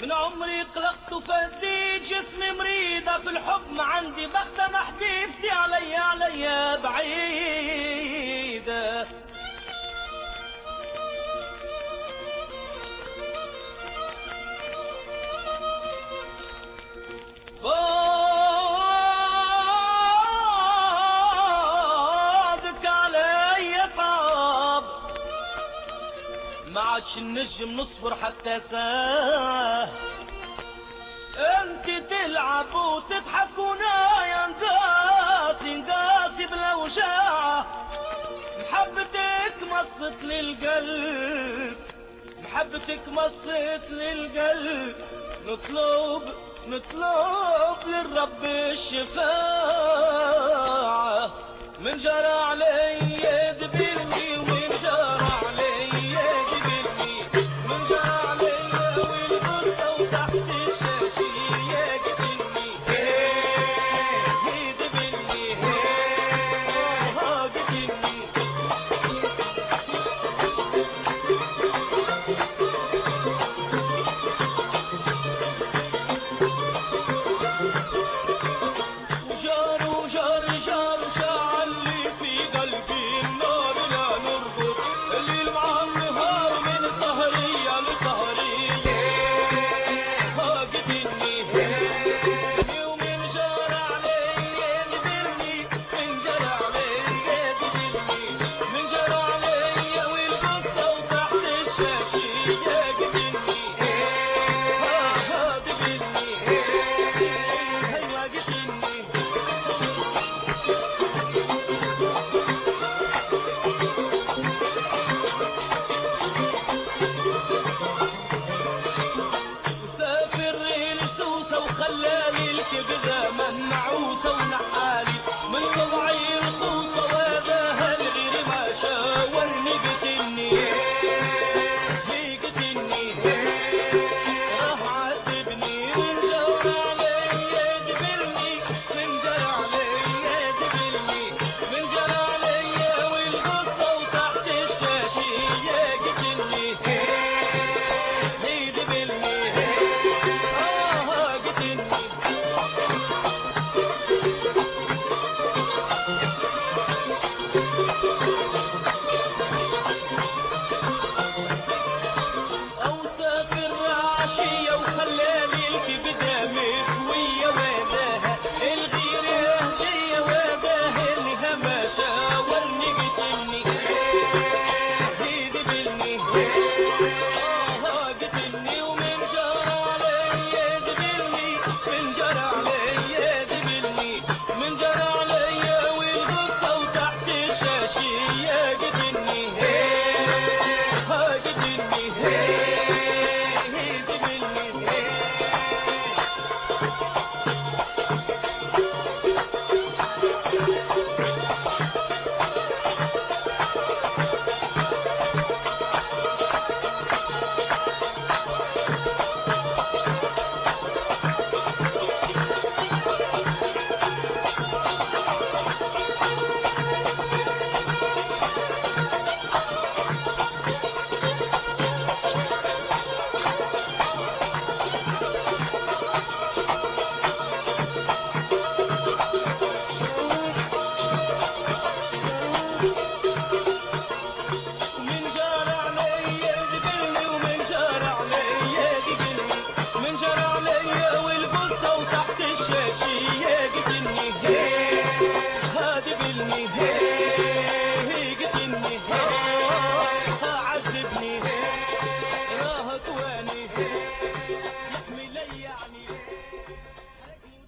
من عمري قلقت فدي جسمي مريضة في الحب ما عندي بختة محبيبتي عليا بعيدة. فاضك علي صعب ما عادش النجم نصبر حتى ساعة. انت تلعب وتضحك ونايا نقاسي بلا وجاعة. محبتك مصت للقلب محبتك مصت للقلب. نطلب للرب الشفاعة. من جرى علي دبلني ومن جرى علي دبلني. من جرى علي والغصة وتحت الشاشية قتلني. دبلني قتلني. هادي بالنهاية